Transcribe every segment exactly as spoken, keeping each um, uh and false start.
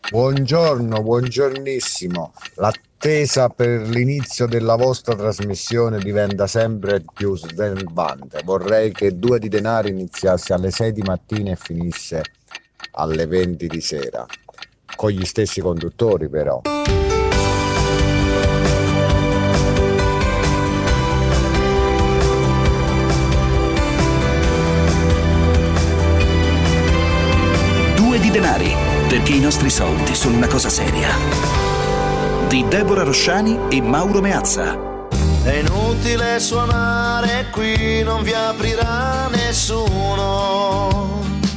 Buongiorno, buongiornissimo. L'attesa per l'inizio della vostra trasmissione diventa sempre più snervante. Vorrei che Due di Denari iniziasse alle sei di mattina e finisse alle venti di sera, con gli stessi conduttori però. Due di Denari, perché i nostri soldi sono una cosa seria. Di Deborah Rosciani e Mauro Meazza. È inutile suonare qui, non vi aprirà nessuno.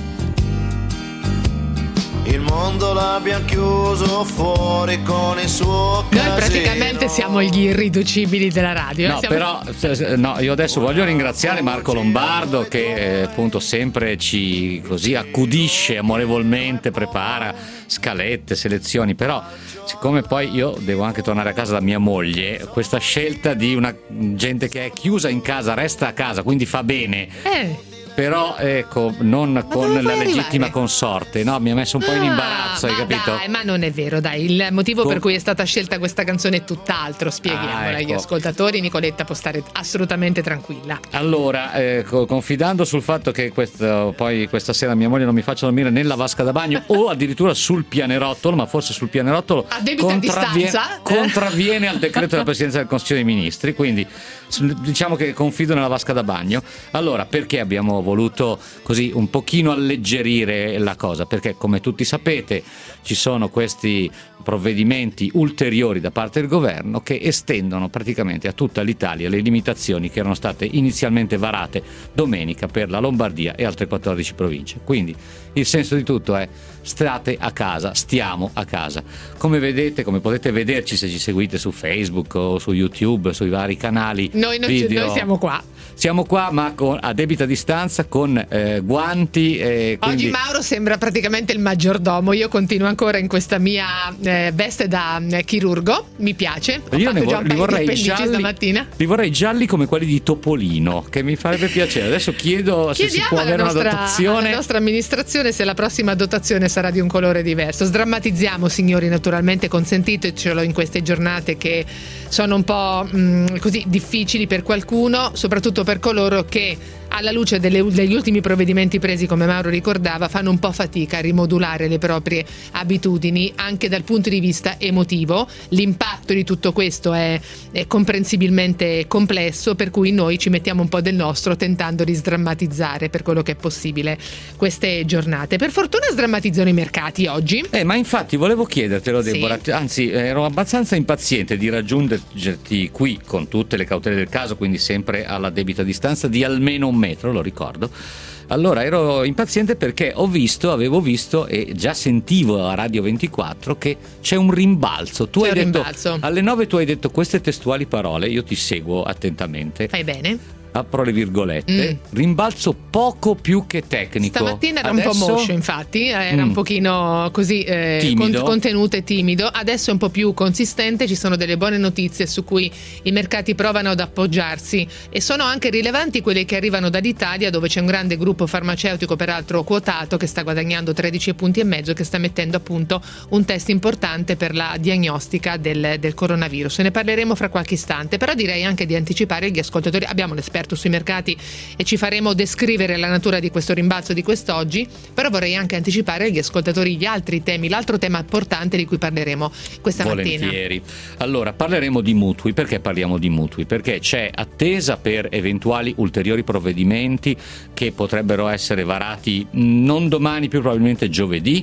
Il mondo l'abbiamo chiuso fuori con il suo casino. Noi praticamente siamo gli irriducibili della radio. No, siamo... però no, io adesso voglio ringraziare Marco Lombardo che eh, appunto sempre ci così accudisce amorevolmente, prepara scalette, selezioni, però siccome poi io devo anche tornare a casa da mia moglie, questa scelta di una gente che è chiusa in casa resta a casa, quindi fa bene. Eh. Però ecco, non ma con la legittima arrivare? Consorte, no? Mi ha messo un po' in imbarazzo, ah, hai capito? Dai, ma non è vero, dai. Il motivo Con... per cui è stata scelta questa canzone è tutt'altro. Spieghiamola ah, ecco. agli ascoltatori. Nicoletta può stare assolutamente tranquilla. Allora, eh, confidando sul fatto che questo, poi questa sera mia moglie non mi faccia dormire nella vasca da bagno o addirittura sul pianerottolo, ma forse sul pianerottolo a debita contravviene, distanza contravviene al decreto della Presidenza del Consiglio dei Ministri, quindi diciamo che confido nella vasca da bagno. Allora, perché abbiamo voluto così un pochino alleggerire la cosa? Perché come tutti sapete ci sono questi provvedimenti ulteriori da parte del governo che estendono praticamente a tutta l'Italia le limitazioni che erano state inizialmente varate domenica per la Lombardia e altre quattordici province. Quindi il senso di tutto è: state a casa, stiamo a casa. Come vedete, come potete vederci se ci seguite su Facebook o su YouTube, sui vari canali noi, non video, ci, noi siamo qua. Siamo qua ma con, a debita distanza, con eh, guanti. Eh, quindi... Oggi Mauro sembra praticamente il maggiordomo. Io continuo ancora in questa mia eh, veste da eh, chirurgo. Mi piace. Ho Io ne fatto già vor- un li paio di vorrei appendici gialli, stamattina. li vorrei gialli come quelli di Topolino, che mi farebbe piacere. Adesso chiedo se si può avere nostra, una dotazione. alla nostra amministrazione se la prossima dotazione sarà di un colore diverso. Sdrammatizziamo, signori, naturalmente, consentitecelo in queste giornate che sono un po' mh, così difficili per qualcuno, soprattutto per coloro che alla luce delle, degli ultimi provvedimenti presi, come Mauro ricordava, fanno un po' fatica a rimodulare le proprie abitudini anche dal punto di vista emotivo. L'impatto di tutto questo è, è comprensibilmente complesso, per cui noi ci mettiamo un po' del nostro tentando di sdrammatizzare per quello che è possibile queste giornate. Per fortuna sdrammatizzano i mercati oggi. Eh, ma infatti volevo chiedertelo, Sì. Deborah, anzi ero abbastanza impaziente di raggiungerti qui con tutte le cautele del caso, quindi sempre alla debita distanza di almeno un metro, lo ricordo. Allora ero impaziente perché ho visto, avevo visto e già sentivo a Radio ventiquattro che c'è un rimbalzo. Tu C'è hai un detto rimbalzo. alle nove, tu hai detto queste testuali parole, io ti seguo attentamente. Fai bene. Apro le virgolette, Mm. rimbalzo poco più che tecnico. Stamattina era Adesso... un po' moscio, infatti, era Mm. un pochino così eh, Timido. con- contenuto e timido. Adesso è un po' più consistente, ci sono delle buone notizie su cui i mercati provano ad appoggiarsi e sono anche rilevanti quelle che arrivano dall'Italia, dove c'è un grande gruppo farmaceutico, peraltro quotato, che sta guadagnando tredici punti e mezzo, che sta mettendo a punto un test importante per la diagnostica del, del coronavirus. Ne parleremo fra qualche istante, però direi anche di anticipare agli ascoltatori. Abbiamo un esperto sui mercati e ci faremo descrivere la natura di questo rimbalzo di quest'oggi, però vorrei anche anticipare agli ascoltatori gli altri temi, l'altro tema importante di cui parleremo questa Volentieri. mattina. Allora, parleremo di mutui. Perché parliamo di mutui? Perché c'è attesa per eventuali ulteriori provvedimenti che potrebbero essere varati non domani, più probabilmente giovedì,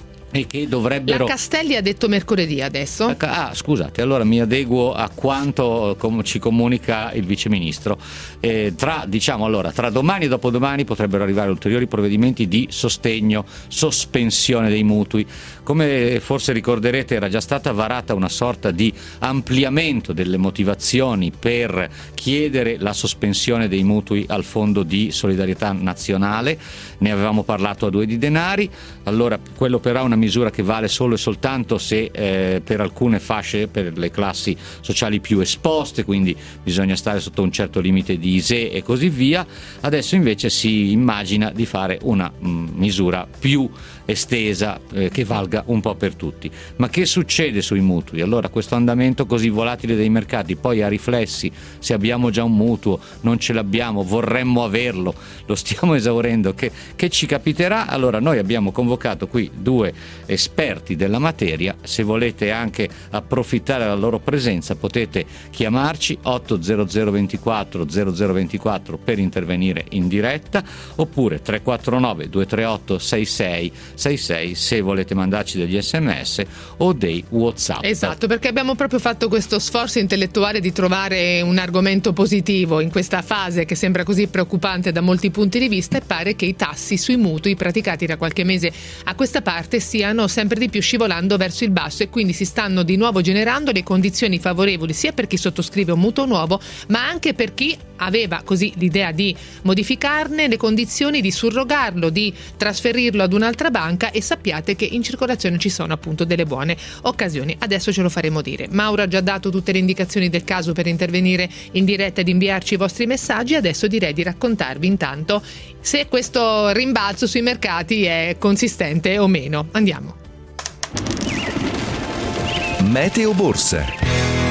e che dovrebbero... La Castelli ha detto mercoledì adesso. Ah, scusate, allora mi adeguo a quanto com- ci comunica il viceministro. Eh, tra, diciamo, allora, tra domani e dopodomani potrebbero arrivare ulteriori provvedimenti di sostegno, sospensione dei mutui. Come forse ricorderete, era già stata varata una sorta di ampliamento delle motivazioni per chiedere la sospensione dei mutui al Fondo di Solidarietà Nazionale. Ne avevamo parlato a Due di Denari. Allora, quello però è una misura che vale solo e soltanto se eh, per alcune fasce, per le classi sociali più esposte, quindi bisogna stare sotto un certo limite di I S E E e così via. Adesso invece si immagina di fare una mh, misura più estesa, eh, che valga un po' per tutti. Ma che succede sui mutui? Allora questo andamento così volatile dei mercati poi ha riflessi, se abbiamo già un mutuo, non ce l'abbiamo, vorremmo averlo, lo stiamo esaurendo, che, che ci capiterà? Allora noi abbiamo convocato qui due esperti della materia, se volete anche approfittare della loro presenza potete chiamarci otto zero zero ventiquattro zero zero ventiquattro per intervenire in diretta, oppure tre quattro nove due tre otto sei sei sei sei se volete mandarci degli sms o dei WhatsApp. Esatto, perché abbiamo proprio fatto questo sforzo intellettuale di trovare un argomento positivo in questa fase che sembra così preoccupante da molti punti di vista, e pare che i tassi sui mutui praticati da qualche mese a questa parte stiano sempre di più scivolando verso il basso, e quindi si stanno di nuovo generando le condizioni favorevoli sia per chi sottoscrive un mutuo nuovo, ma anche per chi aveva così l'idea di modificarne le condizioni, di surrogarlo, di trasferirlo ad un'altra banca, e sappiate che in circolazione ci sono appunto delle buone occasioni. Adesso ce lo faremo dire. Mauro ha già dato tutte le indicazioni del caso per intervenire in diretta ed inviarci i vostri messaggi. Adesso direi di raccontarvi intanto se questo rimbalzo sui mercati è consistente o meno. Andiamo. Meteo Borsa.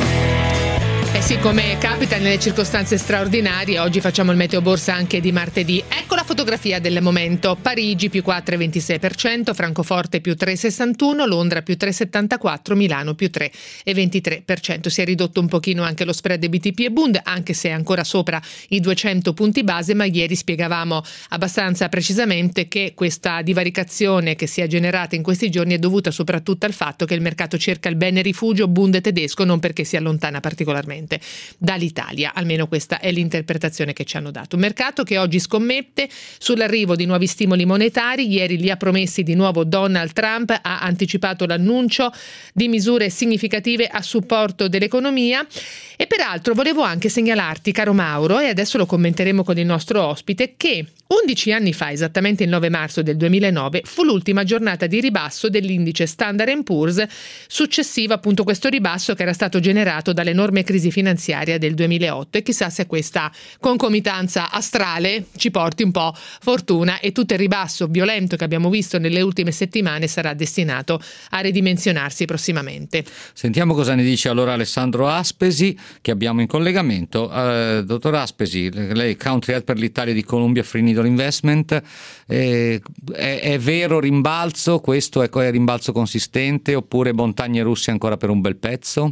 Eh sì, come capita nelle circostanze straordinarie, oggi facciamo il meteo borsa anche di martedì. Ecco la fotografia del momento: Parigi più quattro virgola ventisei per cento, Francoforte più tre virgola sessantuno, Londra più tre virgola settantaquattro, Milano più tre virgola ventitré per cento. Si è ridotto un pochino anche lo spread B T P e Bund, anche se è ancora sopra i duecento punti base, ma ieri spiegavamo abbastanza precisamente che questa divaricazione che si è generata in questi giorni è dovuta soprattutto al fatto che il mercato cerca il bene rifugio Bund tedesco, non perché si allontana particolarmente dall'Italia. Almeno questa è l'interpretazione che ci hanno dato. Un mercato che oggi scommette sull'arrivo di nuovi stimoli monetari. Ieri li ha promessi di nuovo Donald Trump, ha anticipato l'annuncio di misure significative a supporto dell'economia. E peraltro volevo anche segnalarti, caro Mauro, e adesso lo commenteremo con il nostro ospite, che undici anni fa, esattamente il nove marzo del duemilanove, fu l'ultima giornata di ribasso dell'indice Standard and Poor's, successiva appunto questo ribasso che era stato generato dall'enorme crisi finanziaria del duemilaotto, e chissà se questa concomitanza astrale ci porti un po' fortuna e tutto il ribasso violento che abbiamo visto nelle ultime settimane sarà destinato a ridimensionarsi prossimamente. Sentiamo cosa ne dice allora Alessandro Aspesi, che abbiamo in collegamento. Uh, dottor Aspesi, lei Country Head per l'Italia di Columbia Free Needle Investment, eh, è, è vero rimbalzo? Questo è, è rimbalzo consistente oppure montagne russe ancora per un bel pezzo?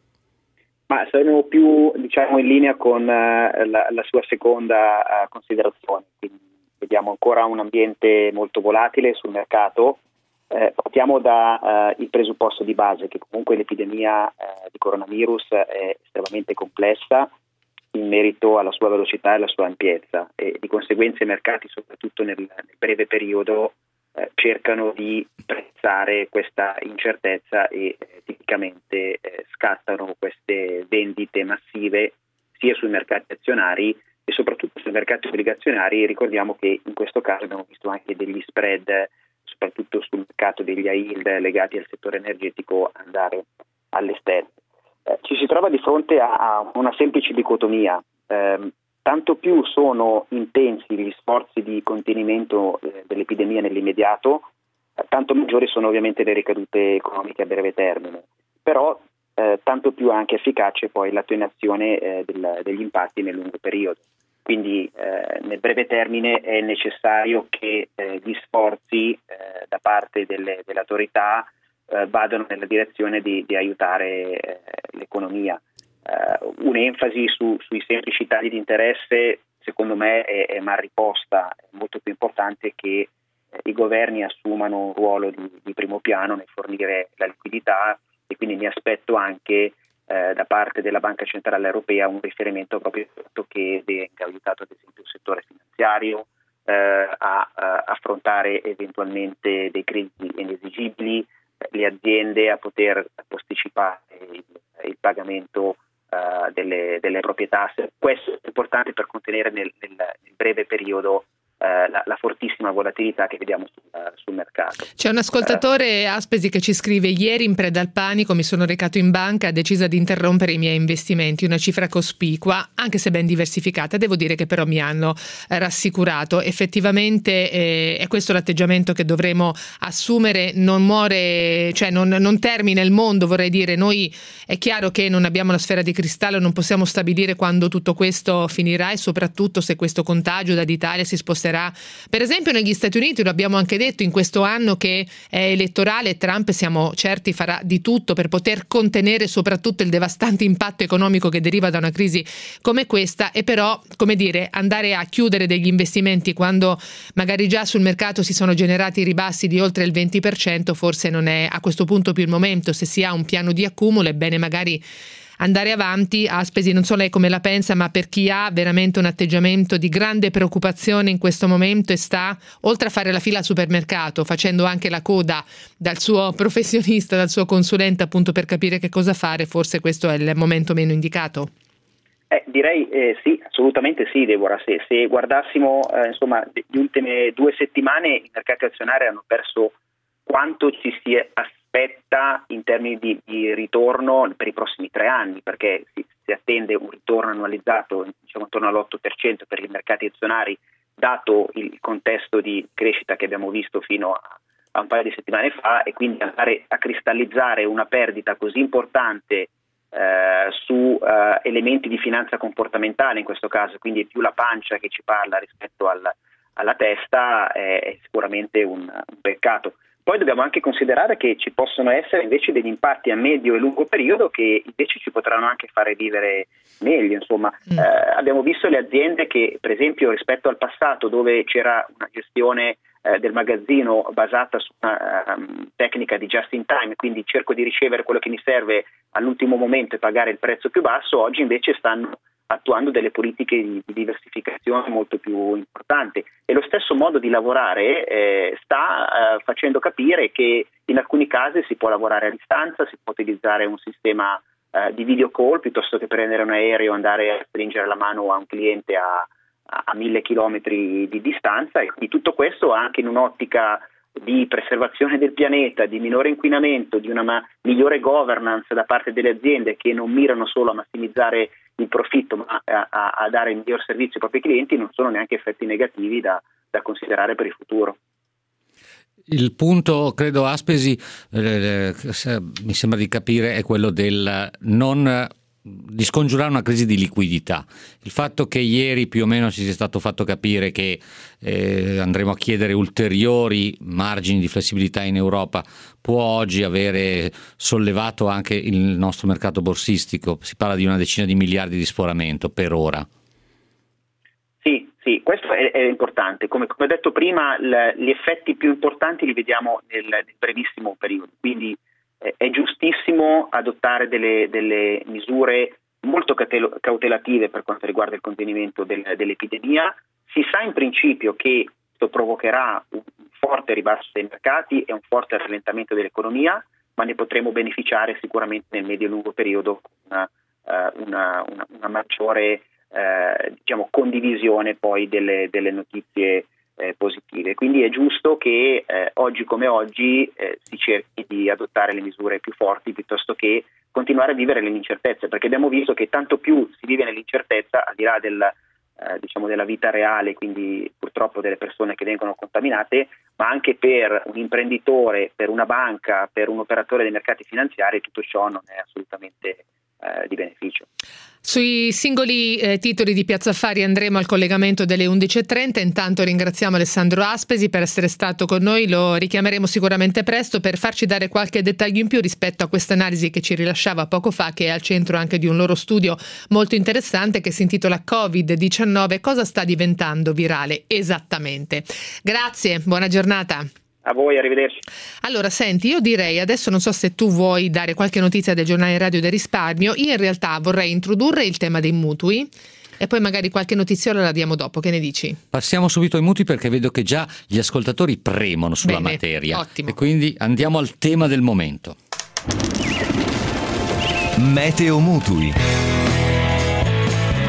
Ma saremo più, diciamo, in linea con uh, la, la sua seconda uh, considerazione. Quindi vediamo ancora un ambiente molto volatile sul mercato. Eh, partiamo da uh, il presupposto di base che comunque l'epidemia uh, di coronavirus è estremamente complessa in merito alla sua velocità e alla sua ampiezza, e di conseguenza i mercati, soprattutto nel, nel breve periodo, eh, cercano di prezzare questa incertezza e eh, tipicamente eh, scattano queste vendite massive sia sui mercati azionari e soprattutto sui mercati obbligazionari. Ricordiamo che in questo caso abbiamo visto anche degli spread, soprattutto sul mercato degli high yield legati al settore energetico, andare alle stelle. Eh, ci si trova di fronte a, a una semplice dicotomia. Eh, tanto più sono intensi gli sforzi di contenimento eh, dell'epidemia nell'immediato, eh, tanto maggiori sono ovviamente le ricadute economiche a breve termine. Però eh, tanto più anche efficace poi l'attenuazione eh, del, degli impatti nel lungo periodo. Quindi eh, nel breve termine è necessario che eh, gli sforzi eh, da parte delle, delle autorità eh, vadano nella direzione di, di aiutare eh, l'economia. Eh, un'enfasi su, sui semplici tagli di interesse secondo me è, è mal riposta. È molto più importante che eh, i governi assumano un ruolo di, di primo piano nel fornire la liquidità, e quindi mi aspetto anche Eh, da parte della Banca Centrale Europea un riferimento proprio al fatto che venga aiutato ad esempio il settore finanziario eh, a, a affrontare eventualmente dei crediti inesigibili, eh, le aziende a poter posticipare il, il pagamento eh, delle, delle proprie tasse. Questo è importante per contenere nel, nel, nel breve periodo eh, la, la fortissima volatilità che vediamo sul, sul mercato. C'è un ascoltatore, Aspesi, che ci scrive: ieri in preda al panico mi sono recato in banca, ha deciso di interrompere i miei investimenti, una cifra cospicua anche se ben diversificata, devo dire che però mi hanno eh, rassicurato. Effettivamente eh, è questo l'atteggiamento che dovremo assumere, non muore, cioè non, non termina il mondo, vorrei dire. Noi è chiaro che non abbiamo la sfera di cristallo, non possiamo stabilire quando tutto questo finirà e soprattutto se questo contagio dall'Italia si sposterà. Per esempio negli Stati Uniti, lo abbiamo anche detto, in questo anno che è elettorale, Trump siamo certi farà di tutto per poter contenere soprattutto il devastante impatto economico che deriva da una crisi come questa, e però, come dire, andare a chiudere degli investimenti quando magari già sul mercato si sono generati ribassi di oltre il venti per cento forse non è a questo punto più il momento. Se si ha un piano di accumulo è bene magari andare avanti. Aspesi, non so lei come la pensa, ma per chi ha veramente un atteggiamento di grande preoccupazione in questo momento e sta, oltre a fare la fila al supermercato, facendo anche la coda dal suo professionista, dal suo consulente appunto per capire che cosa fare, forse questo è il momento meno indicato? Eh, direi eh, sì, assolutamente sì, Deborah. Se, se guardassimo eh, insomma le ultime due settimane i mercati azionari hanno perso quanto ci si aspetta in termini di, di ritorno per i prossimi tre anni, perché si, si attende un ritorno annualizzato diciamo intorno all'otto per cento per i mercati azionari, dato il contesto di crescita che abbiamo visto fino a, a un paio di settimane fa, e quindi andare a cristallizzare una perdita così importante eh, su eh, elementi di finanza comportamentale in questo caso, quindi è più la pancia che ci parla rispetto al, alla testa, è, è sicuramente un, un peccato. Poi dobbiamo anche considerare che ci possono essere invece degli impatti a medio e lungo periodo che invece ci potranno anche fare vivere meglio. Insomma, mm. eh, abbiamo visto le aziende che, per esempio, rispetto al passato, dove c'era una gestione eh, del magazzino basata su una um, tecnica di just in time, quindi cerco di ricevere quello che mi serve all'ultimo momento e pagare il prezzo più basso, oggi invece stanno attuando delle politiche di, di diversificazione molto più importanti, e lo stesso modo di lavorare eh, sta eh, facendo capire che in alcuni casi si può lavorare a distanza, si può utilizzare un sistema eh, di video call piuttosto che prendere un aereo e andare a stringere la mano a un cliente a, a, a mille chilometri di distanza, e quindi tutto questo anche in un'ottica di preservazione del pianeta, di minore inquinamento, di una ma- migliore governance da parte delle aziende che non mirano solo a massimizzare il profitto ma a, a, a dare il miglior servizio ai propri clienti, non sono neanche effetti negativi da, da considerare per il futuro. Il punto, credo, Aspesi, eh, mi sembra di capire, è quello del non di scongiurare una crisi di liquidità. Il fatto che ieri più o meno ci sia stato fatto capire che eh, andremo a chiedere ulteriori margini di flessibilità in Europa può oggi avere sollevato anche il nostro mercato borsistico. Si parla di una decina di miliardi di sforamento per ora. Sì, sì, questo è, è importante. Come, come ho detto prima, l, gli effetti più importanti li vediamo nel, nel brevissimo periodo, quindi è giustissimo adottare delle, delle misure molto cautelative per quanto riguarda il contenimento del, dell'epidemia. Si sa in principio che questo provocherà un forte ribasso dei mercati e un forte rallentamento dell'economia, ma ne potremo beneficiare sicuramente nel medio e lungo periodo con una, una, una, una maggiore eh, diciamo, condivisione poi delle, delle notizie Eh, positive. Quindi è giusto che eh, oggi come oggi eh, si cerchi di adottare le misure più forti piuttosto che continuare a vivere nell'incertezza, perché abbiamo visto che tanto più si vive nell'incertezza, al di là del, eh, diciamo della vita reale, quindi purtroppo delle persone che vengono contaminate, ma anche per un imprenditore, per una banca, per un operatore dei mercati finanziari, tutto ciò non è assolutamente eh, di beneficio. Sui singoli eh, titoli di Piazza Affari andremo al collegamento delle undici e trenta. Intanto ringraziamo Alessandro Aspesi per essere stato con noi, lo richiameremo sicuramente presto per farci dare qualche dettaglio in più rispetto a questa analisi che ci rilasciava poco fa, che è al centro anche di un loro studio molto interessante che si intitola covid diciannove, cosa sta diventando virale esattamente. Grazie, buona giornata. A voi, arrivederci. Allora, senti, io direi, adesso non so se tu vuoi dare qualche notizia del giornale radio del risparmio, io in realtà vorrei introdurre il tema dei mutui e poi magari qualche notiziola la diamo dopo, che ne dici? Passiamo subito ai mutui perché vedo che già gli ascoltatori premono sulla Bene, materia. Ottimo. E quindi andiamo al tema del momento. Meteo mutui.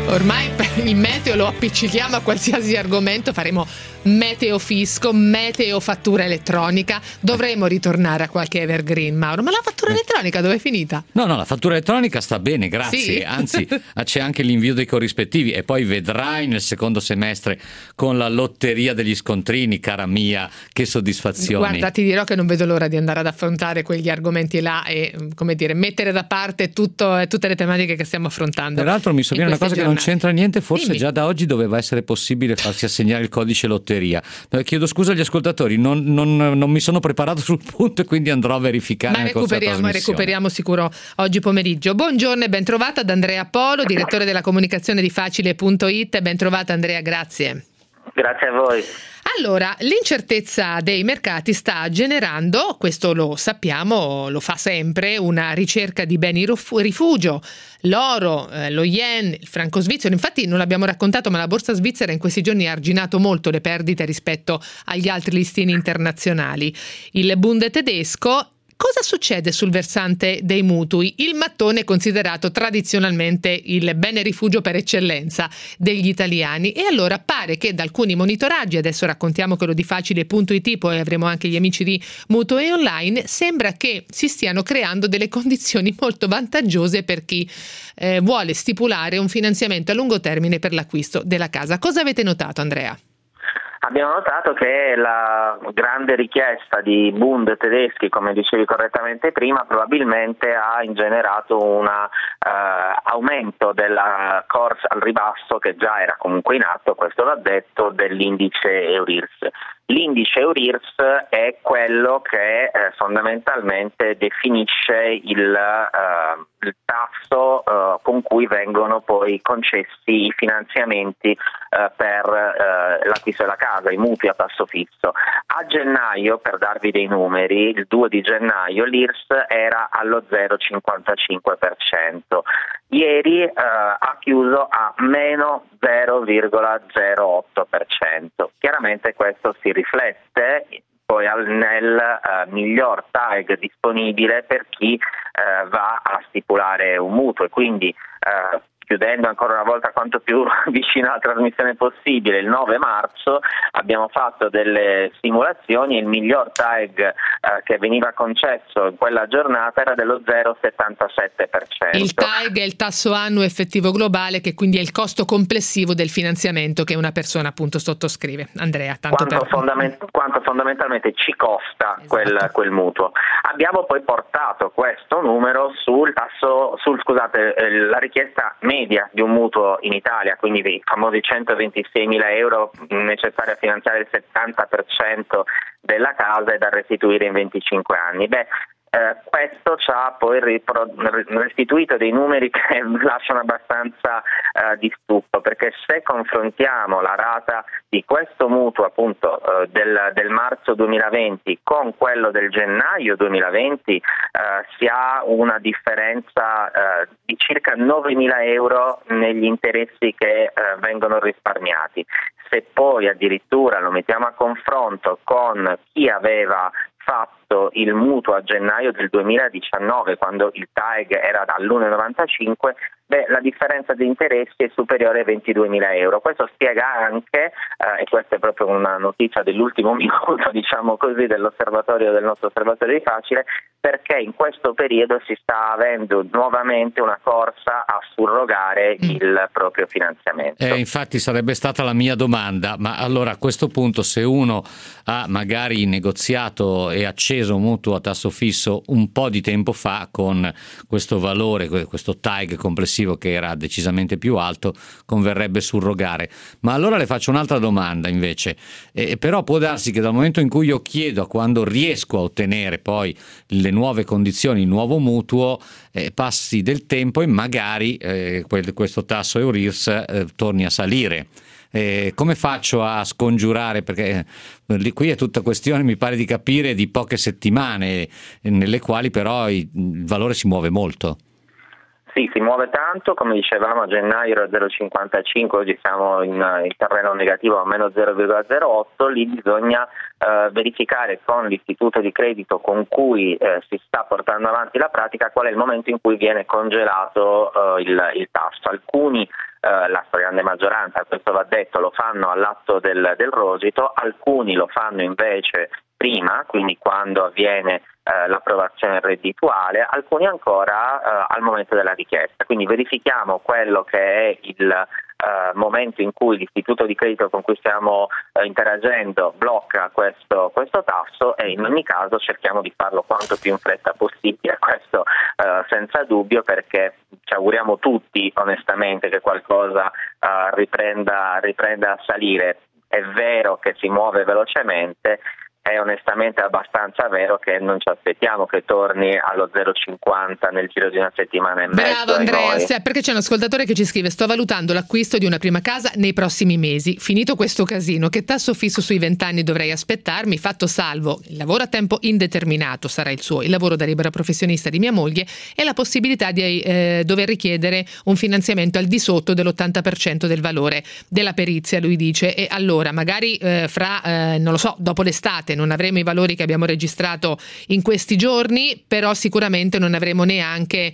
Ormai il meteo lo appiccichiamo a qualsiasi argomento, faremo meteo fisco, meteo fattura elettronica, dovremo ritornare a qualche evergreen, Mauro, ma la fattura elettronica dove è finita? No, no, la fattura elettronica sta bene, grazie, sì. Anzi c'è anche l'invio dei corrispettivi e poi vedrai nel secondo semestre con la lotteria degli scontrini, cara mia, che soddisfazione. Guarda, ti dirò che non vedo l'ora di andare ad affrontare quegli argomenti là e, come dire, mettere da parte tutto, tutte le tematiche che stiamo affrontando. Tra l'altro mi sovviene una cosa giornate. che non c'entra niente, forse Dimmi. già da oggi doveva essere possibile farsi assegnare il codice lotteria. Chiedo scusa agli ascoltatori, non, non, non mi sono preparato sul punto e quindi andrò a verificare. Ma nel corso della recuperiamo, trasmissione. recuperiamo sicuro oggi pomeriggio. Buongiorno e ben trovata ad Andrea Polo, direttore della comunicazione di Facile punto it. Ben trovata Andrea, grazie. Grazie a voi. Allora, l'incertezza dei mercati sta generando, questo lo sappiamo, lo fa sempre, una ricerca di beni rifugio, l'oro, eh, lo yen, il franco svizzero. Infatti non l'abbiamo raccontato, ma la borsa svizzera in questi giorni ha arginato molto le perdite rispetto agli altri listini internazionali. Il Bund tedesco. Cosa succede sul versante dei mutui? Il mattone è considerato tradizionalmente il bene rifugio per eccellenza degli italiani e allora pare che da alcuni monitoraggi, adesso raccontiamo quello di Facile punto it, poi avremo anche gli amici di Mutuo e Online, sembra che si stiano creando delle condizioni molto vantaggiose per chi eh, vuole stipulare un finanziamento a lungo termine per l'acquisto della casa. Cosa avete notato, Andrea? Abbiamo notato che la grande richiesta di Bund tedeschi, come dicevi correttamente prima, probabilmente ha ingenerato un uh, aumento della corsa al ribasso che già era comunque in atto, questo va detto, dell'indice Eurirs. L'indice Eurirs è quello che eh, fondamentalmente definisce il, uh, il tasso uh, con cui vengono poi concessi i finanziamenti uh, per uh, l'acquisto della casa, i mutui a tasso fisso. A gennaio, per darvi dei numeri, il due di gennaio l'I R S era allo zero virgola cinquantacinque per cento. Ieri eh, ha chiuso a meno zero virgola zero otto per cento. Chiaramente questo si riflette poi al, nel eh, miglior T A G disponibile per chi eh, va a stipulare un mutuo e quindi eh, chiudendo ancora una volta quanto più vicino alla trasmissione possibile, il nove marzo abbiamo fatto delle simulazioni e il miglior T A G eh, che veniva concesso in quella giornata era dello zero virgola settantasette per cento. Il T A G è il tasso annuo effettivo globale, che quindi è il costo complessivo del finanziamento che una persona appunto sottoscrive. Andrea, tanto quanto, per... fondament- quanto fondamentalmente ci costa esatto. quel, quel mutuo. Abbiamo poi portato questo numero sul tasso, sul scusate, eh, la richiesta media di un mutuo in Italia, quindi i famosi centoventiseimila euro necessari a finanziare il settanta per cento della casa e da restituire in venticinque anni. Beh, Eh, questo ci ha poi ripro- restituito dei numeri che lasciano abbastanza eh, di stupro, perché se confrontiamo la rata di questo mutuo appunto eh, del, del marzo duemilaventi con quello del gennaio duemilaventi eh, si ha una differenza eh, di circa novemila euro negli interessi che eh, vengono risparmiati. Se poi addirittura lo mettiamo a confronto con chi aveva fatto il mutuo a gennaio del duemiladiciannove, quando il T A G era dall'uno virgola novantacinque, beh, la differenza di interessi è superiore ai ventiduemila euro. Questo spiega anche, eh, e questa è proprio una notizia dell'ultimo minuto, diciamo così, dell'osservatorio del nostro osservatorio di Facile, perché in questo periodo si sta avendo nuovamente una corsa a surrogare mm. il proprio finanziamento. Eh, infatti sarebbe stata la mia domanda, ma allora a questo punto se uno ha magari negoziato e acceso un mutuo a tasso fisso un po' di tempo fa con questo valore, questo T A G complessivo che era decisamente più alto, converrebbe surrogare. Ma allora le faccio un'altra domanda invece, eh, però può darsi che dal momento in cui io chiedo a quando riesco a ottenere poi le nuove condizioni, il nuovo mutuo, eh, passi del tempo e magari eh, questo tasso Eurirs eh, torni a salire. Eh, come faccio a scongiurare, perché eh, qui è tutta questione, mi pare di capire, di poche settimane, eh, nelle quali però il valore si muove molto. Sì, si muove tanto, come dicevamo a gennaio era zero virgola cinquantacinque, oggi siamo in, in terreno negativo a meno zero virgola zero otto, lì bisogna eh, verificare con l'istituto di credito con cui eh, si sta portando avanti la pratica qual è il momento in cui viene congelato eh, il, il tasso. Alcuni, eh, la stragrande maggioranza, questo va detto, lo fanno all'atto del, del rosito, alcuni lo fanno invece prima, quindi quando avviene eh, l'approvazione reddituale, alcuni ancora eh, al momento della richiesta. Quindi verifichiamo quello che è il eh, momento in cui l'istituto di credito con cui stiamo eh, interagendo blocca questo, questo tasso, e in ogni caso cerchiamo di farlo quanto più in fretta possibile, questo eh, senza dubbio, perché ci auguriamo tutti onestamente che qualcosa eh, riprenda, riprenda a salire. È vero che si muove velocemente, è onestamente abbastanza vero che non ci aspettiamo che torni allo zero virgola cinquanta nel giro di una settimana e mezzo. Bravo Andrea, sì, perché c'è un ascoltatore che ci scrive: sto valutando l'acquisto di una prima casa nei prossimi mesi, finito questo casino, che tasso fisso sui vent'anni dovrei aspettarmi, fatto salvo il lavoro a tempo indeterminato, sarà il suo, il lavoro da libera professionista di mia moglie e la possibilità di eh, dover richiedere un finanziamento al di sotto dell'ottanta per cento del valore della perizia, lui dice. E allora magari eh, fra eh, non lo so, dopo l'estate non avremo i valori che abbiamo registrato in questi giorni, però sicuramente non avremo neanche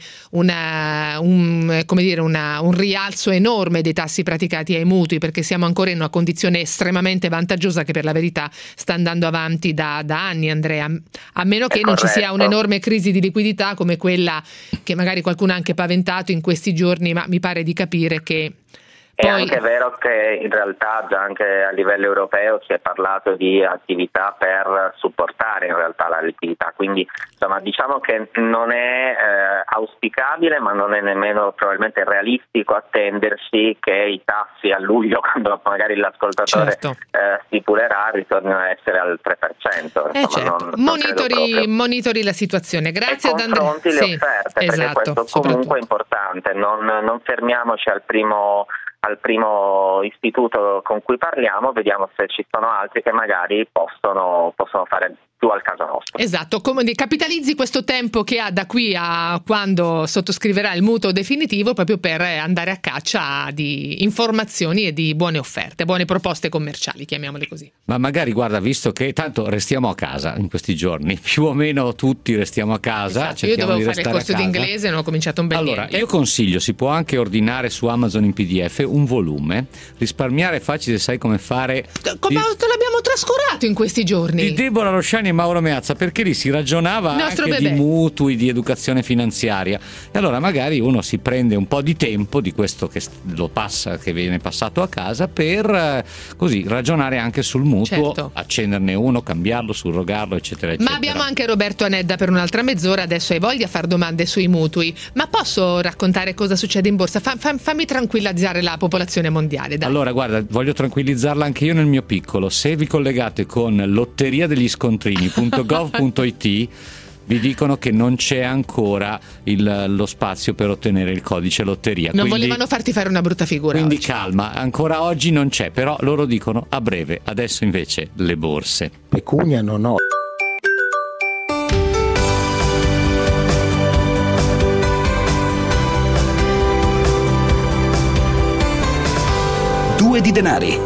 una, un, come dire, una, un rialzo enorme dei tassi praticati ai mutui, perché siamo ancora in una condizione estremamente vantaggiosa che per la verità sta andando avanti da, da anni, Andrea, a meno che non ci sia un'enorme crisi di liquidità come quella che magari qualcuno ha anche paventato in questi giorni, ma mi pare di capire che È poi... anche vero che in realtà già anche a livello europeo si è parlato di attività per supportare in realtà la liquidità, quindi insomma diciamo che non è eh, auspicabile, ma non è nemmeno probabilmente realistico attendersi che i tassi a luglio, quando magari l'ascoltatore certo. eh, stipulerà, ritornino a essere al tre per cento. Eh certo. non, non monitori, monitori la situazione. Grazie ad Andrea. Confronti le sì, offerte, esatto, perché questo comunque è importante, non, non fermiamoci al primo al primo istituto con cui parliamo, vediamo se ci sono altri che magari possono, possono fare più al caso nostro. Esatto, come capitalizzi questo tempo che ha da qui a quando sottoscriverà il mutuo definitivo proprio per andare a caccia di informazioni e di buone offerte, buone proposte commerciali, chiamiamole così. Ma magari guarda, visto che tanto restiamo a casa in questi giorni, più o meno tutti restiamo a casa, esatto, io dovevo fare il corso di inglese, non ho cominciato un bel allora, niente. Io consiglio, si può anche ordinare su Amazon in P D F un volume, risparmiare è facile, sai come fare. Come di, te l'abbiamo trascurato in questi giorni? Di Deborah Rosciani e Mauro Meazza, perché lì si ragionava anche bebè. di mutui, di educazione finanziaria, e allora magari uno si prende un po' di tempo di questo che lo passa, che viene passato a casa, per eh, così ragionare anche sul mutuo, certo. accenderne uno, cambiarlo, surrogarlo, eccetera eccetera. Ma abbiamo anche Roberto Anedda per un'altra mezz'ora, adesso hai voglia di fare domande sui mutui, ma posso raccontare cosa succede in borsa? Fa, fa, fammi tranquillizzare la popolazione mondiale, dai. Allora guarda, voglio tranquillizzarla anche io nel mio piccolo. Se vi collegate con lotteria degli scontrini punto gov punto it vi dicono che non c'è ancora il, lo spazio per ottenere il codice lotteria. Non quindi, volevano farti fare una brutta figura quindi oggi. calma, ancora oggi non c'è, però loro dicono a breve. Adesso invece le borse. Pecunia non ho. Due di denari.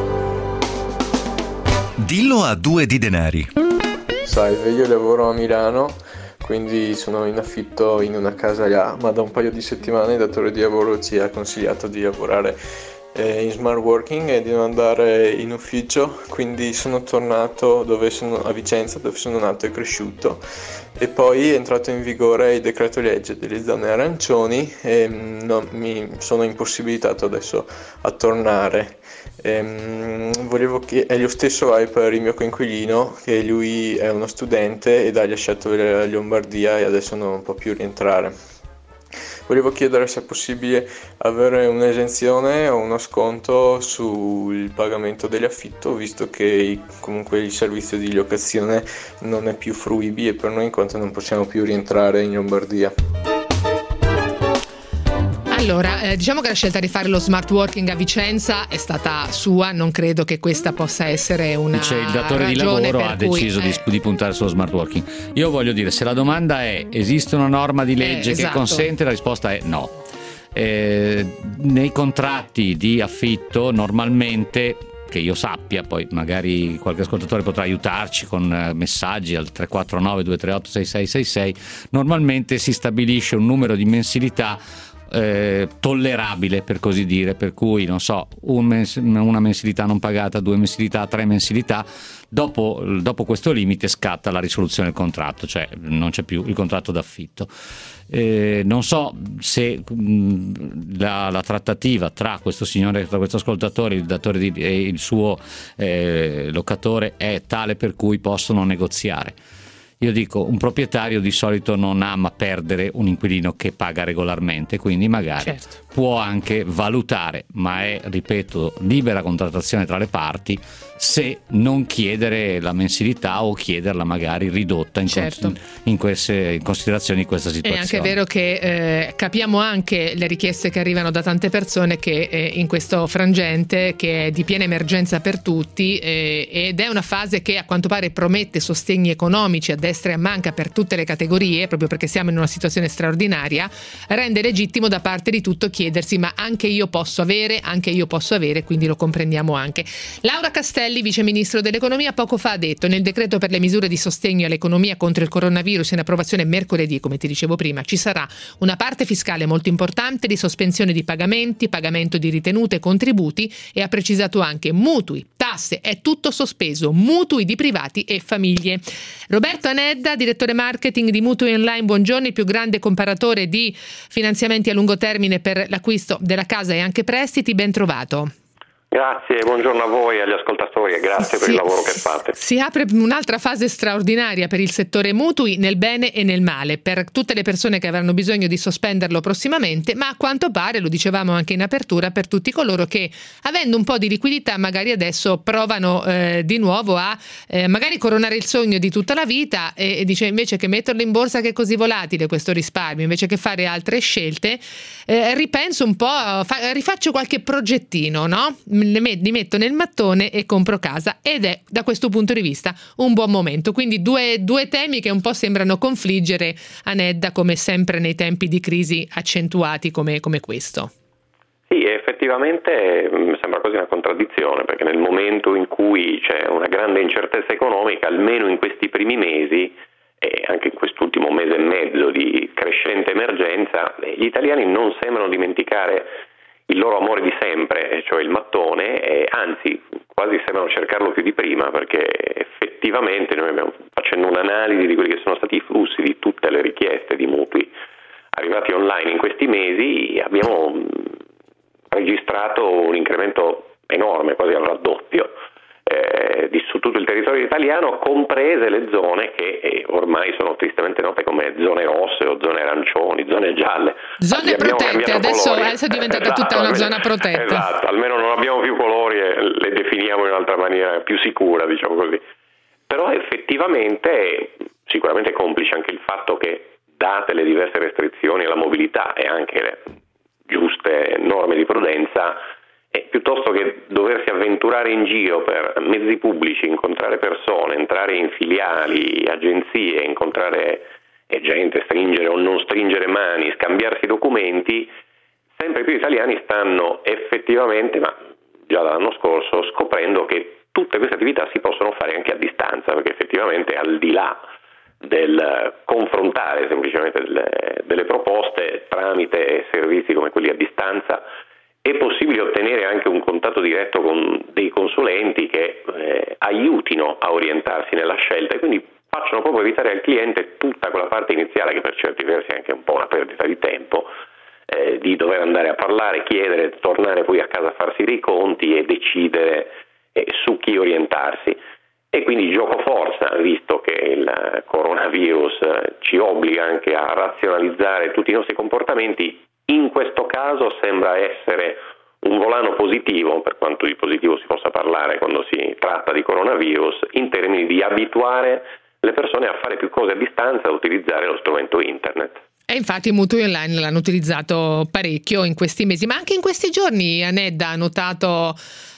Dillo a due di denari. Salve, io lavoro a Milano, quindi sono in affitto in una casa là, ma da un paio di settimane il datore di lavoro ci ha consigliato di lavorare eh, in smart working e di non andare in ufficio, quindi sono tornato dove sono, a Vicenza, dove sono nato e cresciuto, e poi è entrato in vigore il decreto legge delle zone arancioni e non, mi sono impossibilitato adesso a tornare. Ehm, volevo che e lo stesso vale per il mio coinquilino, che lui è uno studente ed ha lasciato la Lombardia e adesso non può più rientrare. Volevo chiedere se è possibile avere un'esenzione o uno sconto sul pagamento dell'affitto, visto che comunque il servizio di locazione non è più fruibile per noi in quanto non possiamo più rientrare in Lombardia. Allora, eh, diciamo che la scelta di fare lo smart working a Vicenza è stata sua, non credo che questa possa essere una Dice il datore di lavoro ha cui, deciso eh, di, di puntare sullo smart working. Io voglio dire, se la domanda è esiste una norma di legge eh, che esatto. consente, la risposta è no. Eh, nei contratti di affitto normalmente, che io sappia, poi magari qualche ascoltatore potrà aiutarci con messaggi al tre quattro nove due tre otto sei sei sei sei, normalmente si stabilisce un numero di mensilità eh, tollerabile, per così dire, per cui non so, un mens- una mensilità non pagata, due mensilità, tre mensilità, dopo, dopo questo limite scatta la risoluzione del contratto, cioè non c'è più il contratto d'affitto. Eh, non so se mh, la, la trattativa tra questo signore, tra questo ascoltatore, il datore di, e il suo eh, locatore è tale per cui possono negoziare. Io dico, un proprietario di solito non ama perdere un inquilino che paga regolarmente, quindi magari certo. può anche valutare, ma è, ripeto, libera contrattazione tra le parti, se non chiedere la mensilità o chiederla magari ridotta in, certo. con, in, queste, in considerazione di questa situazione. È anche vero che eh, capiamo anche le richieste che arrivano da tante persone che eh, in questo frangente, che è di piena emergenza per tutti, eh, ed è una fase che a quanto pare promette sostegni economici a destra e a manca per tutte le categorie, proprio perché siamo in una situazione straordinaria, rende legittimo da parte di tutto chiedersi: ma anche io posso avere, anche io posso avere, quindi lo comprendiamo anche. Laura Castelli, vice ministro dell'economia, poco fa ha detto: nel decreto per le misure di sostegno all'economia contro il coronavirus in approvazione mercoledì, come ti dicevo prima, ci sarà una parte fiscale molto importante di sospensione di pagamenti, pagamento di ritenute e contributi, e ha precisato anche mutui, tasse, è tutto sospeso, mutui di privati e famiglie. Roberto Anedda, direttore marketing di Mutui Online, buongiorno, il più grande comparatore di finanziamenti a lungo termine per l'acquisto della casa e anche prestiti, ben trovato. Grazie, buongiorno a voi e agli ascoltatori e grazie si, per il lavoro che fate. Si apre un'altra fase straordinaria per il settore mutui, nel bene e nel male, per tutte le persone che avranno bisogno di sospenderlo prossimamente, ma a quanto pare, lo dicevamo anche in apertura, per tutti coloro che, avendo un po' di liquidità, magari adesso provano eh, di nuovo a eh, magari coronare il sogno di tutta la vita e, e dice, invece che metterlo in borsa che è così volatile questo risparmio, invece che fare altre scelte, eh, ripenso un po', fa, rifaccio qualche progettino, no? Li metto nel mattone e compro casa, ed è da questo punto di vista un buon momento. Quindi due, due temi che un po' sembrano confliggere, Anedda, come sempre nei tempi di crisi accentuati come, come questo. Sì, effettivamente mi sembra quasi una contraddizione, perché nel momento in cui c'è una grande incertezza economica, almeno in questi primi mesi e anche in quest'ultimo mese e mezzo di crescente emergenza, gli italiani non sembrano dimenticare il loro amore di sempre, cioè il mattone, e anzi quasi sembrano cercarlo più di prima, perché effettivamente noi abbiamo, facendo un'analisi di quelli che sono stati i flussi di tutte le richieste di mutui arrivati online in questi mesi, abbiamo registrato un incremento enorme, quasi al raddoppio, eh, di, su tutto il territorio italiano, comprese le zone che eh, ormai sono tristemente note come zone rosse o zone arancioni, zone gialle. Zone protette, adesso, adesso è diventata esatto, tutta una almeno, zona protetta. Esatto, almeno non abbiamo più colori e le definiamo in un'altra maniera più sicura, diciamo così. Però effettivamente, sicuramente complice anche il fatto che, date le diverse restrizioni alla mobilità e anche le giuste norme di prudenza, e piuttosto che doversi avventurare in giro per mezzi pubblici, incontrare persone, entrare in filiali, agenzie, incontrare gente, stringere o non stringere mani, scambiarsi documenti, sempre più italiani stanno effettivamente, ma già dall'anno scorso, scoprendo che tutte queste attività si possono fare anche a distanza, perché effettivamente al di là del confrontare semplicemente delle, delle proposte tramite servizi come quelli a distanza, è possibile ottenere anche un contatto diretto con dei consulenti che eh, aiutino a orientarsi nella scelta e quindi facciano proprio evitare al cliente tutta quella parte iniziale, che per certi versi è anche un po' una perdita di tempo, eh, di dover andare a parlare, chiedere, tornare poi a casa a farsi dei conti e decidere eh, su chi orientarsi. E quindi gioco forza, visto che il coronavirus ci obbliga anche a razionalizzare tutti i nostri comportamenti, in questo caso sembra essere un volano positivo, per quanto di positivo si possa parlare quando si tratta di coronavirus, in termini di abituare le persone a fare più cose a distanza, a utilizzare lo strumento internet. E infatti i mutui online l'hanno utilizzato parecchio in questi mesi, ma anche in questi giorni Anedda ha notato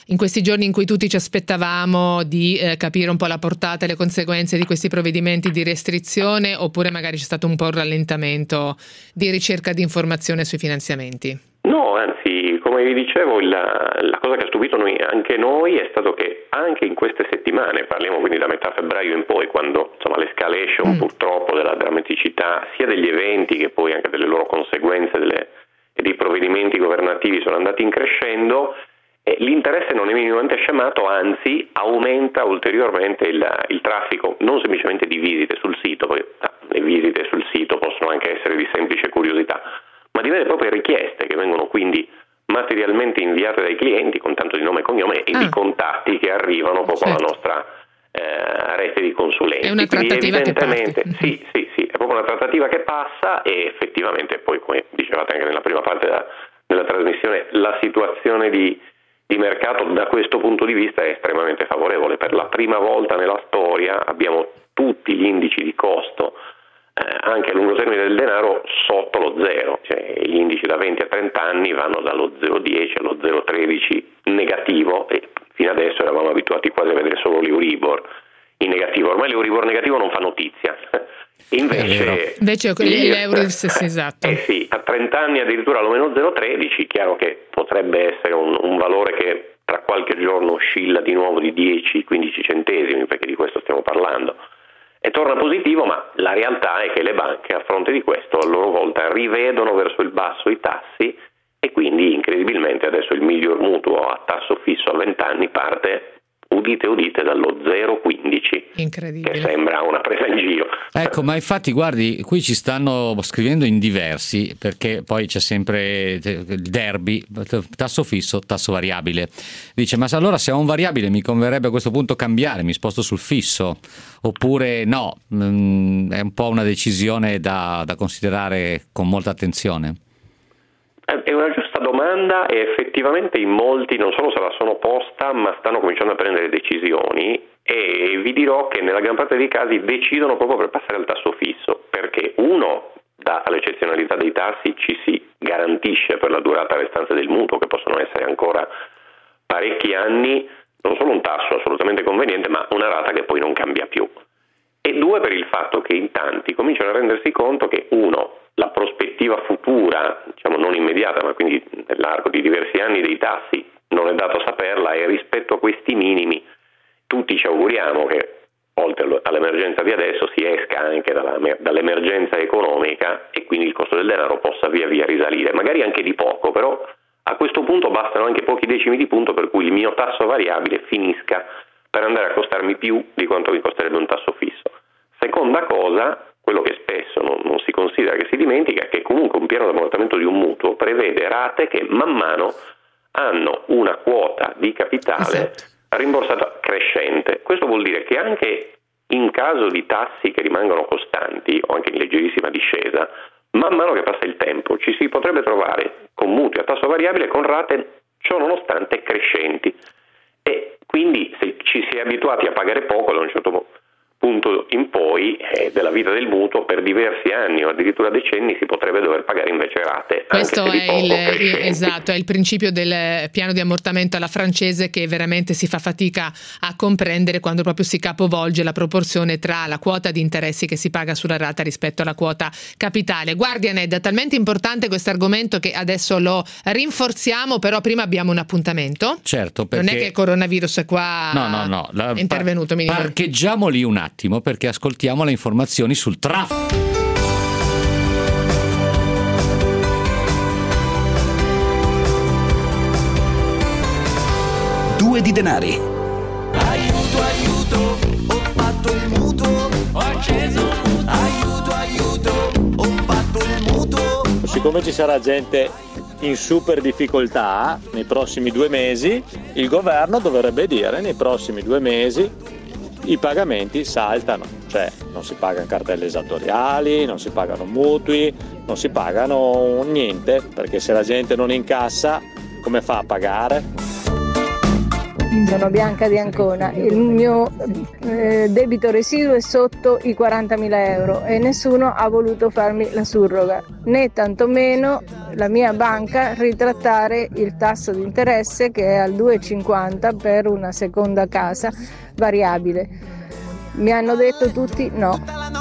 in questi giorni in cui tutti ci aspettavamo di eh, capire un po' la portata e le conseguenze di questi provvedimenti di restrizione, oppure magari c'è stato un po' un rallentamento di ricerca di informazione sui finanziamenti? No, anzi, come vi dicevo, il, la cosa che ha stupito noi, anche noi, è stato che anche in queste settimane, parliamo quindi da metà febbraio in poi, quando insomma l'escalation mm. purtroppo della drammaticità sia degli eventi che poi anche delle loro conseguenze delle, e dei provvedimenti governativi sono andati in crescendo, eh, l'interesse non è minimamente scemato, anzi aumenta ulteriormente il, il traffico, non semplicemente di visite sul sito, poi ah, le visite sul sito possono anche essere di semplice curiosità, ma di vere e proprie richieste che vengono quindi materialmente inviate dai clienti con tanto di nome e cognome e ah. di contatti che arrivano proprio certo. alla nostra eh, rete di consulenti. È una trattativa quindi evidentemente, che sì, sì, sì, è proprio una trattativa che passa e effettivamente poi, come dicevate anche nella prima parte della, della trasmissione, la situazione di, di mercato da questo punto di vista è estremamente favorevole. Per la prima volta nella storia abbiamo tutti gli indici di costo Eh, anche a lungo termine del denaro sotto lo zero, cioè gli indici da venti a trenta anni vanno dallo zero virgola dieci allo zero virgola tredici negativo e fino adesso eravamo abituati quasi a vedere solo l'Euribor in negativo. Ormai l'Euribor negativo non fa notizia, invece invece l'euro esatto. Eh sì, a trenta anni addirittura allo meno zero virgola tredici, chiaro che potrebbe essere un, un valore che tra qualche giorno oscilla di nuovo di dieci quindici centesimi, perché di questo stiamo parlando, e torna positivo, ma la realtà è che le banche a fronte di questo a loro volta rivedono verso il basso i tassi e quindi incredibilmente adesso il miglior mutuo a tasso fisso a venti anni parte, udite udite, dallo zero virgola quindici, che sembra una presa in giro. Ecco, ma infatti guardi, qui ci stanno scrivendo in diversi, perché poi c'è sempre il derby, tasso fisso, tasso variabile. Dice, ma se allora se ho un variabile mi converrebbe a questo punto cambiare, mi sposto sul fisso, oppure no? È un po' una decisione da, da considerare con molta attenzione. È una giusta domanda e effettivamente in molti non solo se la sono posta, ma stanno cominciando a prendere decisioni, e vi dirò che nella gran parte dei casi decidono proprio per passare al tasso fisso, perché uno, data l'eccezionalità dei tassi, ci si garantisce per la durata restante del mutuo, che possono essere ancora parecchi anni, non solo un tasso assolutamente conveniente, ma una rata che poi non cambia più. E due, per il fatto che in tanti cominciano a rendersi conto che, uno, la prospettiva futura, diciamo non immediata, ma quindi nell'arco di diversi anni dei tassi, non è dato saperla, e rispetto a questi minimi tutti ci auguriamo che oltre all'emergenza di adesso si esca anche dalla, dall'emergenza economica e quindi il costo del denaro possa via via risalire, magari anche di poco, però a questo punto bastano anche pochi decimi di punto per cui il mio tasso variabile finisca per andare a costarmi più di quanto mi costerebbe un tasso fisso. Seconda cosa, quello che spesso non, non si considera, che si dimentica, è che comunque un piano di ammortamento di un mutuo prevede rate che man mano hanno una quota di capitale esatto. rimborsata crescente. Questo vuol dire che anche in caso di tassi che rimangono costanti o anche in leggerissima discesa, man mano che passa il tempo ci si potrebbe trovare con mutui a tasso variabile con rate ciò nonostante crescenti, e quindi se ci si è abituati a pagare poco da un certo punto in poi eh, della vita del mutuo, per diversi anni o addirittura decenni si potrebbe dover pagare invece rate. Questo anche se è di poco il, esatto, è il principio del piano di ammortamento alla francese, che veramente si fa fatica a comprendere quando proprio si capovolge la proporzione tra la quota di interessi che si paga sulla rata rispetto alla quota capitale. Guardia Ned, è talmente importante questo argomento che adesso lo rinforziamo, però prima abbiamo un appuntamento. Certo, perché non è che il coronavirus è qua no, no, no. La, è intervenuto. Par- parcheggiamoli un attimo perché ascoltiamo le informazioni sul traffico. Due di denari. Aiuto, aiuto, ho fatto il mutuo, ho acceso il mutuo. Aiuto, aiuto, ho fatto il mutuo. Siccome ci sarà gente in super difficoltà nei prossimi due mesi, il governo dovrebbe dire nei prossimi due mesi i pagamenti saltano, cioè non si pagano cartelle esattoriali, non si pagano mutui, non si pagano niente, perché se la gente non incassa come fa a pagare? Sono Bianca di Ancona, il mio eh, debito residuo è sotto i quarantamila euro e nessuno ha voluto farmi la surroga, né tantomeno la mia banca ritrattare il tasso di interesse che è al due virgola cinquanta per una seconda casa variabile. Mi hanno detto tutti no.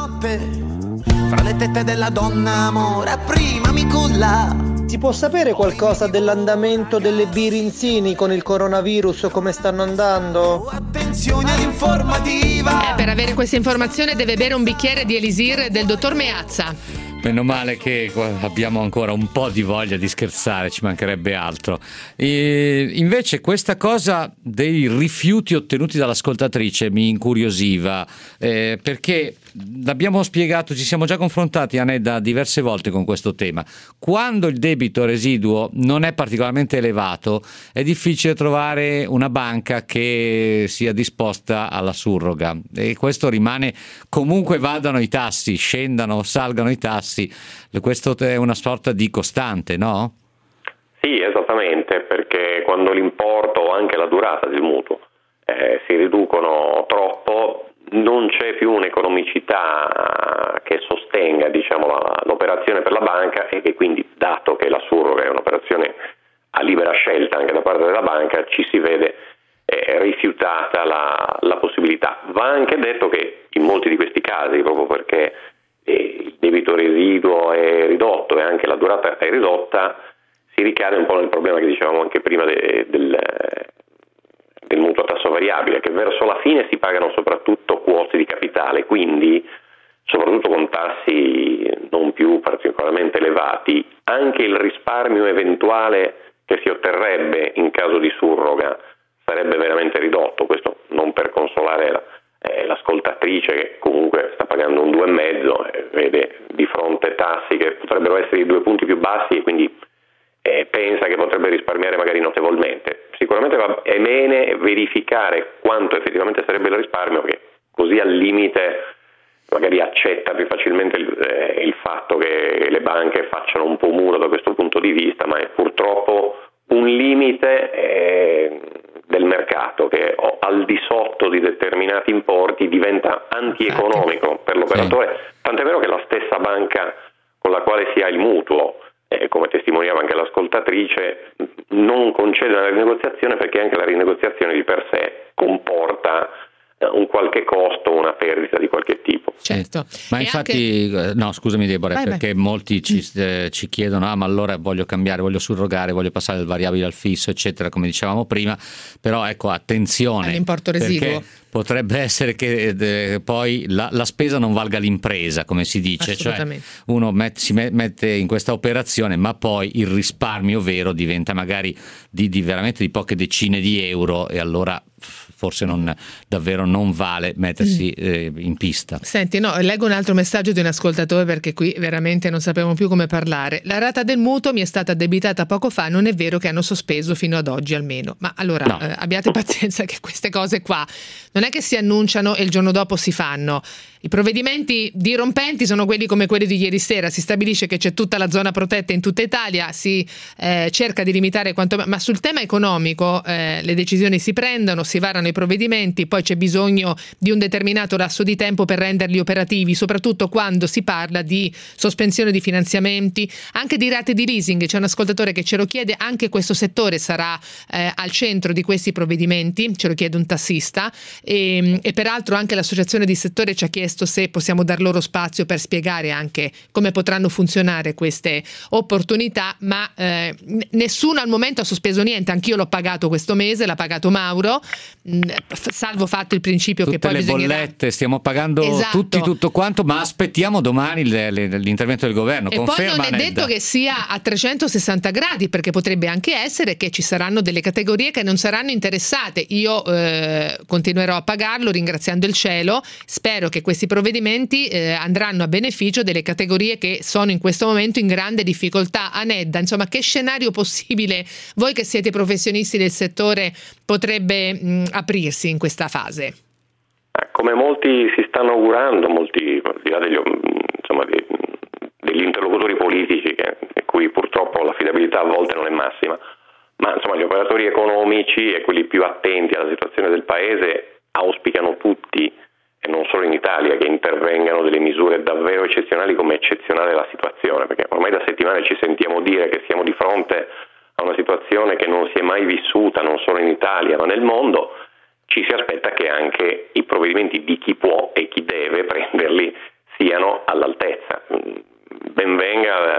Fra le tette della donna amore, prima mi culla. Si può sapere qualcosa dell'andamento delle birinzini con il coronavirus, come stanno andando? Attenzione all'informativa. Eh, per avere questa informazione deve bere un bicchiere di Elisir del dottor Meazza. Meno male che abbiamo ancora un po' di voglia di scherzare, ci mancherebbe altro. E invece questa cosa dei rifiuti ottenuti dall'ascoltatrice mi incuriosiva, eh, perché l'abbiamo spiegato, ci siamo già confrontati, Anedda, diverse volte con questo tema. Quando il debito residuo non è particolarmente elevato, è difficile trovare una banca che sia disposta alla surroga, e questo rimane, comunque vadano i tassi, scendano, salgano i tassi. Questo è una sorta di costante, no? Sì, esattamente, perché quando l'importo o anche la durata del mutuo eh, si riducono troppo, non c'è più un'economicità che sostenga, diciamo, la, l'operazione per la banca, e che quindi, dato che la surroga è un'operazione a libera scelta anche da parte della banca, ci si vede eh, rifiutata la, la possibilità. Va anche detto che in molti di questi casi, proprio perché il debito residuo è ridotto e anche la durata è ridotta, si ricade un po' nel problema che dicevamo anche prima de, del, del mutuo a tasso variabile, che verso la fine si pagano soprattutto quote di capitale, quindi soprattutto con tassi non più particolarmente elevati, anche il risparmio eventuale che si otterrebbe in caso di surroga sarebbe veramente ridotto. Questo non per consolare la Eh, l'ascoltatrice, che comunque sta pagando un due e mezzo, eh, vede di fronte tassi che potrebbero essere i due punti più bassi, e quindi eh, pensa che potrebbe risparmiare magari notevolmente. Sicuramente va, è bene verificare quanto effettivamente sarebbe il risparmio, che così al limite magari accetta più facilmente il, eh, il fatto che le banche facciano un po' muro da questo punto di vista, ma è purtroppo un limite eh, del mercato che al di sotto di determinati importi diventa antieconomico per l'operatore, sì. Tant'è vero che la stessa banca con la quale si ha il mutuo, eh, come testimoniava anche l'ascoltatrice, non concede la rinegoziazione, perché anche la rinegoziazione di per sé comporta un qualche costo, una perdita di qualche tipo. Certo. Ma e infatti, anche... no, scusami Deborah, vai, perché vai. molti ci, eh, ci chiedono, ah ma allora voglio cambiare, voglio surrogare, voglio passare dal variabile al fisso, eccetera, come dicevamo prima, però ecco, attenzione, all'importo residuo. Perché potrebbe essere che eh, poi la, la spesa non valga l'impresa, come si dice, cioè uno met, si met, mette in questa operazione, ma poi il risparmio vero diventa magari di, di veramente di poche decine di euro, e allora forse non, davvero non vale mettersi eh, in pista. Senti, no, leggo un altro messaggio di un ascoltatore, perché qui veramente non sappiamo più come parlare. La rata del mutuo mi è stata addebitata poco fa, non è vero che hanno sospeso fino ad oggi almeno. Ma allora no. eh, abbiate pazienza, che queste cose qua non è che si annunciano e il giorno dopo si fanno. I provvedimenti dirompenti sono quelli come quelli di ieri sera: si stabilisce che c'è tutta la zona protetta in tutta Italia, si eh, cerca di limitare quanto, ma sul tema economico eh, le decisioni si prendono, si varano i provvedimenti, poi c'è bisogno di un determinato lasso di tempo per renderli operativi, soprattutto quando si parla di sospensione di finanziamenti, anche di rate di leasing. C'è un ascoltatore che ce lo chiede, anche questo settore sarà eh, al centro di questi provvedimenti, ce lo chiede un tassista, e, e peraltro anche l'associazione di settore ci ha chiesto se possiamo dar loro spazio per spiegare anche come potranno funzionare queste opportunità, ma eh, nessuno al momento ha sospeso niente. Anch'io l'ho pagato questo mese, l'ha pagato Mauro, salvo fatto il principio tutte che poi le bisognerà... bollette, stiamo pagando esatto. tutti tutto quanto, ma aspettiamo domani le, le, l'intervento del governo. E conferma, poi non è Nedda. detto che sia a trecentosessanta gradi, perché potrebbe anche essere che ci saranno delle categorie che non saranno interessate. Io eh, continuerò a pagarlo ringraziando il cielo, spero che questi provvedimenti eh, andranno a beneficio delle categorie che sono in questo momento in grande difficoltà. Anedda, insomma, che scenario possibile, voi che siete professionisti del settore, potrebbe mh, aprirsi in questa fase? Come molti si stanno augurando, molti al di là degli, insomma, degli interlocutori politici, che, di cui purtroppo l'affidabilità a volte non è massima, ma insomma gli operatori economici e quelli più attenti alla situazione del paese auspicano tutti, e non solo in Italia, che intervengano delle misure davvero eccezionali, come eccezionale la situazione, perché ormai da settimane ci sentiamo dire che siamo di fronte a una situazione che non si è mai vissuta, non solo in Italia ma nel mondo. Ci si aspetta che anche i provvedimenti di chi può e chi deve prenderli siano all'altezza. Ben venga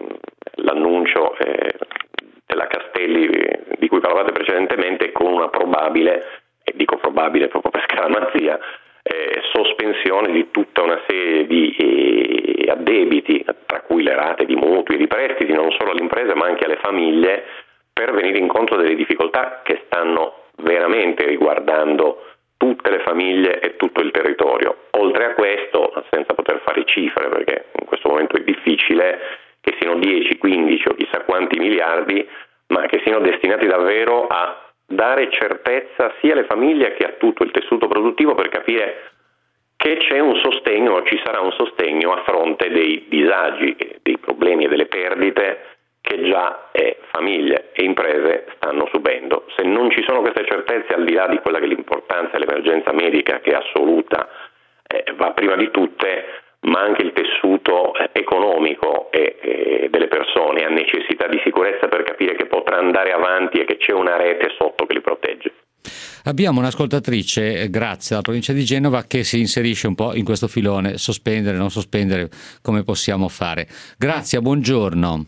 l'annuncio eh, della Castelli di cui parlavate precedentemente, con una probabile, e dico probabile proprio per scaramanzia, eh, sospensione di tutta una serie di eh, addebiti, tra cui le rate di mutui e di prestiti, non solo alle imprese ma anche alle famiglie, per venire incontro delle difficoltà che stanno veramente riguardando tutte le famiglie e tutto il territorio. Oltre a questo, senza poter fare cifre, perché in questo momento è difficile, che siano dieci, quindici o chissà quanti miliardi, ma che siano destinati davvero a dare certezza sia alle famiglie che a tutto il tessuto produttivo, per capire che c'è un sostegno o ci sarà un sostegno a fronte dei disagi, dei problemi e delle perdite che già eh, famiglie e imprese stanno subendo. Se non ci sono queste certezze, al di là di quella che è l'importanza dell'emergenza medica, che è assoluta, eh, va prima di tutte, ma anche il tessuto eh, economico e eh, delle persone ha necessità di sicurezza per capire che potrà andare avanti e che c'è una rete sotto che li protegge. Abbiamo un'ascoltatrice, grazie, dalla provincia di Genova, che si inserisce un po' in questo filone: sospendere, non sospendere, come possiamo fare. Grazie, buongiorno.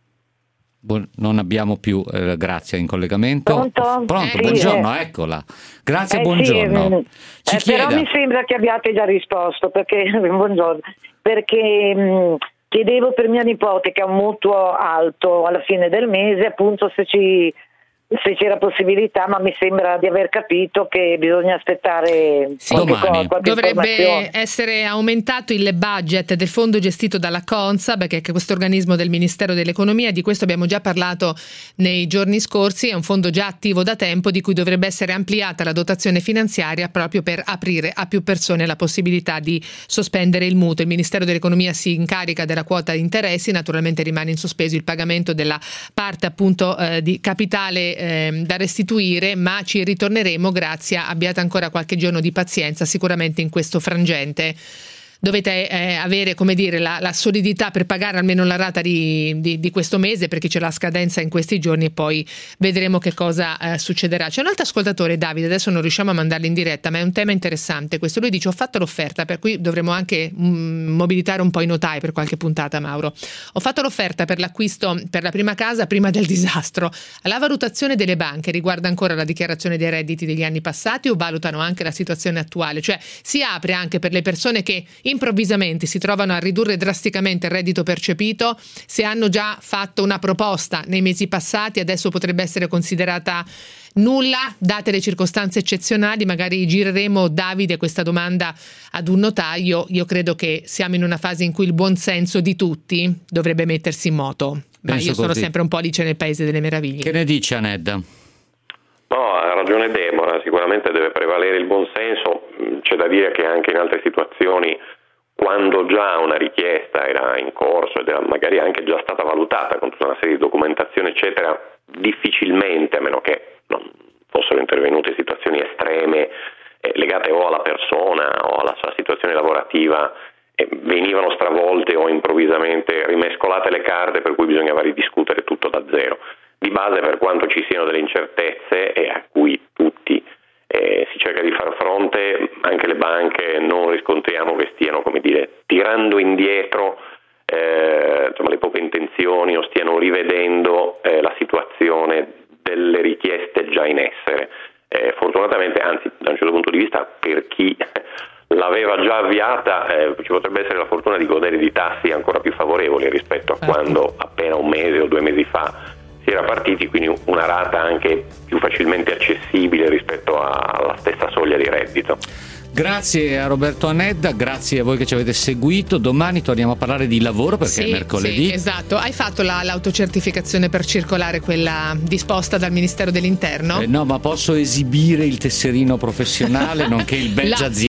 Buon, non abbiamo più eh, Grazia in collegamento. Pronto? Pronto, Eh, buongiorno, sì. eccola. Grazie, Eh, buongiorno. Sì, Ci eh, però chieda. mi sembra che abbiate già risposto, perché buongiorno, perché mh, chiedevo per mia nipote, che ha un mutuo alto alla fine del mese, appunto se ci se c'era possibilità, ma mi sembra di aver capito che bisogna aspettare Sì, qualche cosa, qualche dovrebbe informazione. essere aumentato il budget del fondo gestito dalla Consap, che è questo organismo del Ministero dell'Economia. Di questo abbiamo già parlato nei giorni scorsi. È un fondo già attivo da tempo, di cui dovrebbe essere ampliata la dotazione finanziaria proprio per aprire a più persone la possibilità di sospendere il mutuo. Il Ministero dell'Economia si incarica della quota di interessi, naturalmente rimane in sospeso il pagamento della parte appunto eh, di capitale da restituire, ma ci ritorneremo. Grazia, abbiate ancora qualche giorno di pazienza, sicuramente in questo frangente dovete eh, avere, come dire, la, la solidità per pagare almeno la rata di, di, di questo mese, perché c'è la scadenza in questi giorni e poi vedremo che cosa eh, succederà. C'è un altro ascoltatore, Davide, adesso non riusciamo a mandarlo in diretta, ma è un tema interessante questo. Lui dice: ho fatto l'offerta, per cui dovremo anche mh, mobilitare un po' i notai per qualche puntata, Mauro. Ho fatto l'offerta per l'acquisto per la prima casa prima del disastro. La valutazione delle banche riguarda ancora la dichiarazione dei redditi degli anni passati o valutano anche la situazione attuale? Cioè si apre anche per le persone che improvvisamente si trovano a ridurre drasticamente il reddito percepito, se hanno già fatto una proposta nei mesi passati, adesso potrebbe essere considerata nulla, date le circostanze eccezionali. Magari gireremo, Davide, questa domanda ad un notaio. Io credo che siamo in una fase in cui il buon senso di tutti dovrebbe mettersi in moto, ma Penso io sono così. sempre un po' Alice nel paese delle meraviglie. Che ne dice Aned? No, ha ragione Deborah, sicuramente deve prevalere il buon senso. C'è da dire che anche in altre situazioni, quando già una richiesta era in corso ed era magari anche già stata valutata con tutta una serie di documentazione eccetera, difficilmente, a meno che non fossero intervenute situazioni estreme eh, legate o alla persona o alla sua situazione lavorativa, eh, venivano stravolte o improvvisamente rimescolate le carte, per cui bisognava ridiscutere tutto da zero. Di base, per quanto ci siano delle incertezze e a cui tutti Eh, si cerca di far fronte, anche le banche non riscontriamo che stiano, come dire, tirando indietro eh, insomma, le proprie intenzioni o stiano rivedendo eh, la situazione delle richieste già in essere. Eh, fortunatamente, anzi, da un certo punto di vista, per chi l'aveva già avviata eh, ci potrebbe essere la fortuna di godere di tassi ancora più favorevoli rispetto a quando appena un mese o due mesi fa si era partiti, quindi una rata anche più facilmente accessibile rispetto alla stessa soglia di reddito. Grazie a Roberto Anedda, grazie a voi che ci avete seguito. Domani torniamo a parlare di lavoro perché Sì, è mercoledì. sì, esatto. Hai fatto la, l'autocertificazione per circolare, quella disposta dal Ministero dell'Interno? Eh, no, ma posso esibire il tesserino professionale nonché il badge La- aziendale.